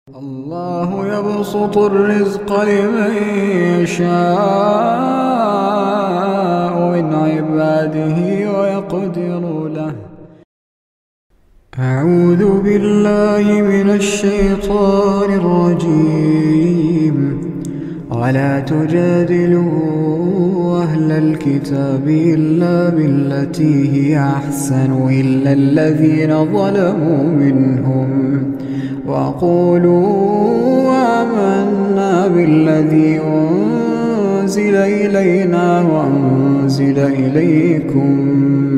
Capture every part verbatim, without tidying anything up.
الله يبسط الرزق لمن يشاء من عباده ويقدر له. أعوذ بالله من الشيطان الرجيم. ولا تجادلوا أهل الكتاب إلا بالتي هي أحسن إلا الذين ظلموا منهم وقولوا آمنا بالذي أنزل إلينا وأنزل إليكم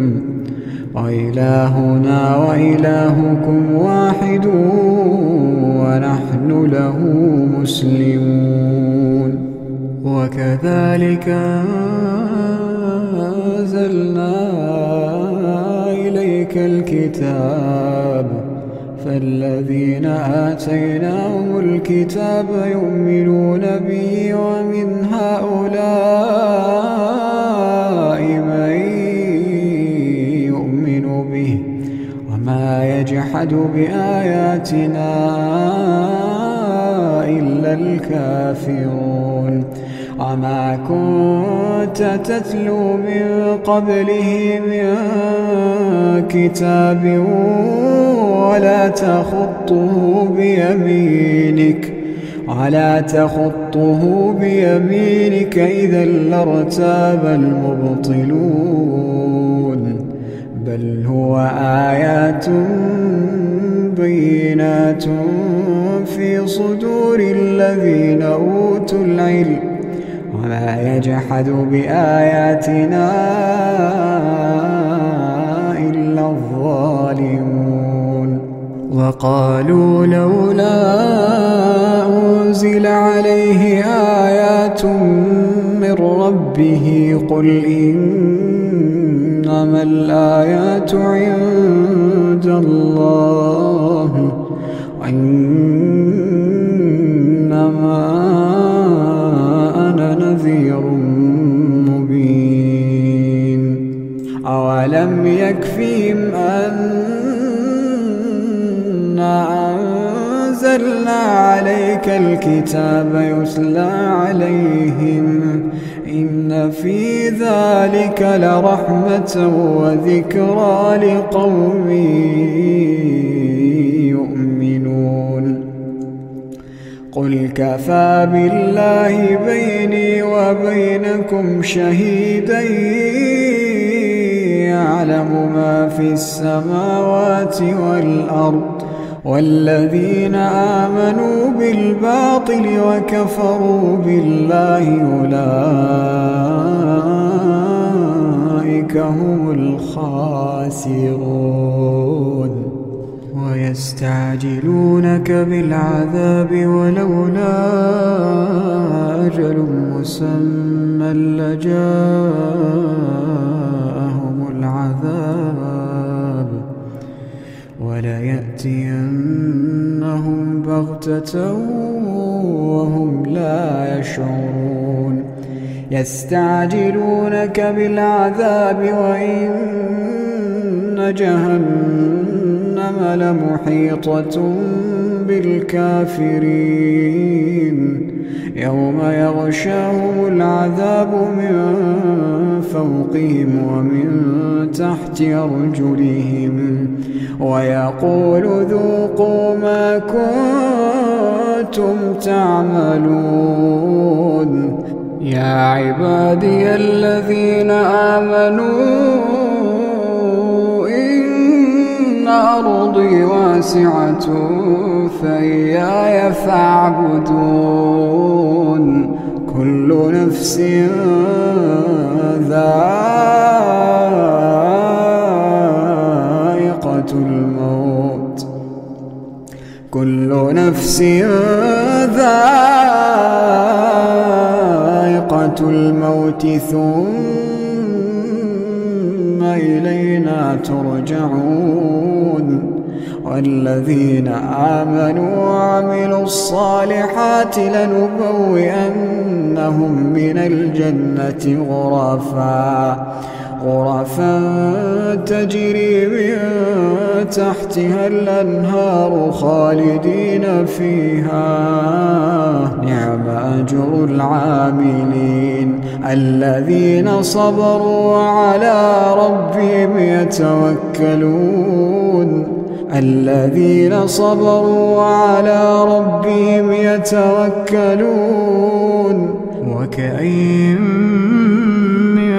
وإلهنا وإلهكم واحد ونحن له مسلمون. وكذلك أنزلنا إليك الكتاب فالذين آتيناهم الكتاب يؤمنون به ومن هؤلاء من يؤمن به وما يجحد بآياتنا إلا الكافرون. وما كنت تتلو من قبله من كتاب ولا تخطه بيمينك ولا تخطه بيمينك إذا لارتاب المبطلون. بل هو آيات بينات في صدور الذين أوتوا العلم وما يجحد بآياتنا إلا الظالمون. وقالوا لولا أنزل عليه آيات من ربه قل إنما الآيات عند الله وإنما أنا نذير مبين. أولم يكفهم أنا أنزلنا عليك الكتاب يتلى عليهم إن في ذلك لرحمة وذكرى لقوم يؤمنون. قل كفى بالله بيني وبينكم شهيدا يعلم ما في السماوات والأرض والذين آمنوا بالباطل وكفروا بالله أولئك هم الخاسرون. ويستعجلونك بالعذاب ولولا أجل مسمى لجاءهم العذاب وليأتينهم بغتة وهم لا يشعرون. يستعجلونك بالعذاب وإن جهنم لمحيطة بالكافرين يوم يغشاهم العذاب من فوقهم ومن تحت أرجلهم ويقول ذوقوا ما كنتم تعملون. يا عبادي الذين آمنوا إن أرضي واسعة فإياي فاعبدون. كل نفس ذائقة الموت كل نفس ذائقة الموت ثم إلينا ترجعون. والذين آمنوا وعملوا الصالحات لنبوئنهم من الجنة غرفا غرفا تجري من تحتها الأنهار خالدين فيها نعم أجر العاملين الذين صبروا على ربهم يتوكلون الذين صبروا على ربهم يتوكلون وكأين من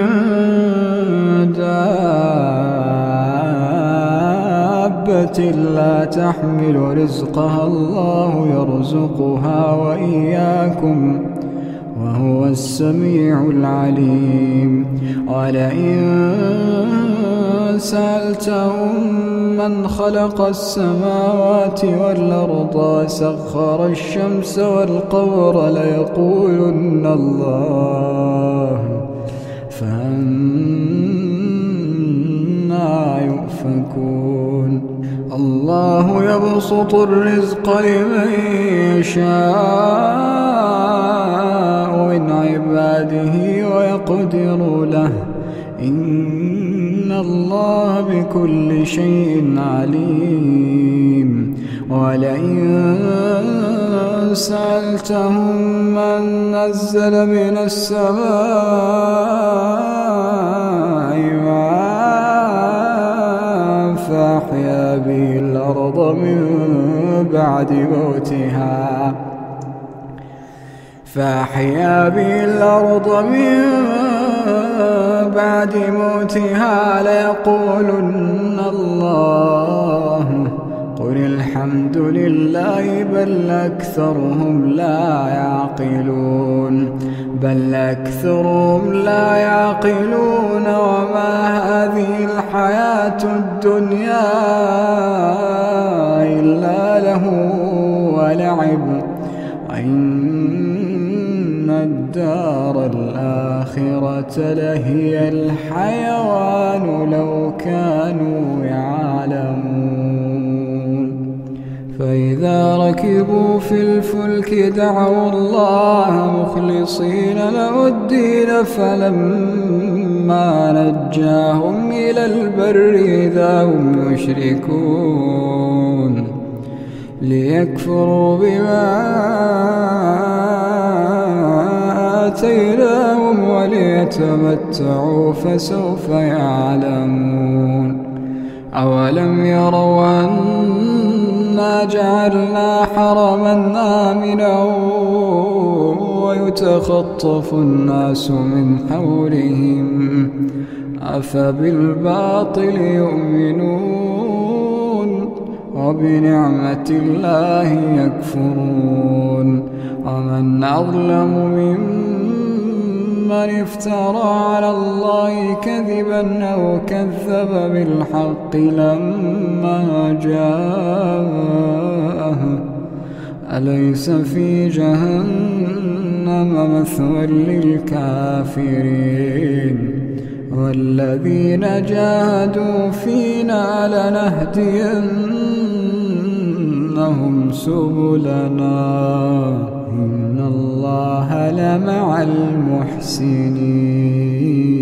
دابة لا تحمل رزقها الله يرزقها وإياكم وهو السميع العليم ولئن سألتهم من خلق السماوات والأرض وسخر الشمس والقمر ليقولن الله فأنى يؤفكون الله يبسط الرزق لمن يشاء من عباده ويقدر له إن الله بكل شيء عليم ولئن سألتهم من نزل من السماء ماء فأحيا به الأرض من بعد موتها فأحيا به الأرض من بعد موتها ليقولن الله قل الحمد لله بل أكثرهم لا يعقلون بل أكثرهم لا يعقلون وما هذه الحياة الدنيا إلا له ولعب وإن الدار الآخرة لهي الحيوان لو كانوا يعلمون فإذا ركبوا في الفلك دعوا الله مخلصين له الدين فلما نجاهم إلى البر إذا هم يشركون ليكفروا بما آتيناهم وليتمتعوا فسوف يعلمون أولم يروا أنا جعلنا حرما آمنا ويتخطف الناس من حولهم أفبالباطل يؤمنون وبنعمة الله يكفرون ومن أظلم ممن افترى على الله كذبا أو كذب بالحق لما جاءه أليس في جهنم مثوى للكافرين والذين جاهدوا فينا لنهدينهم سبلنا إن الله لمع المحسنين.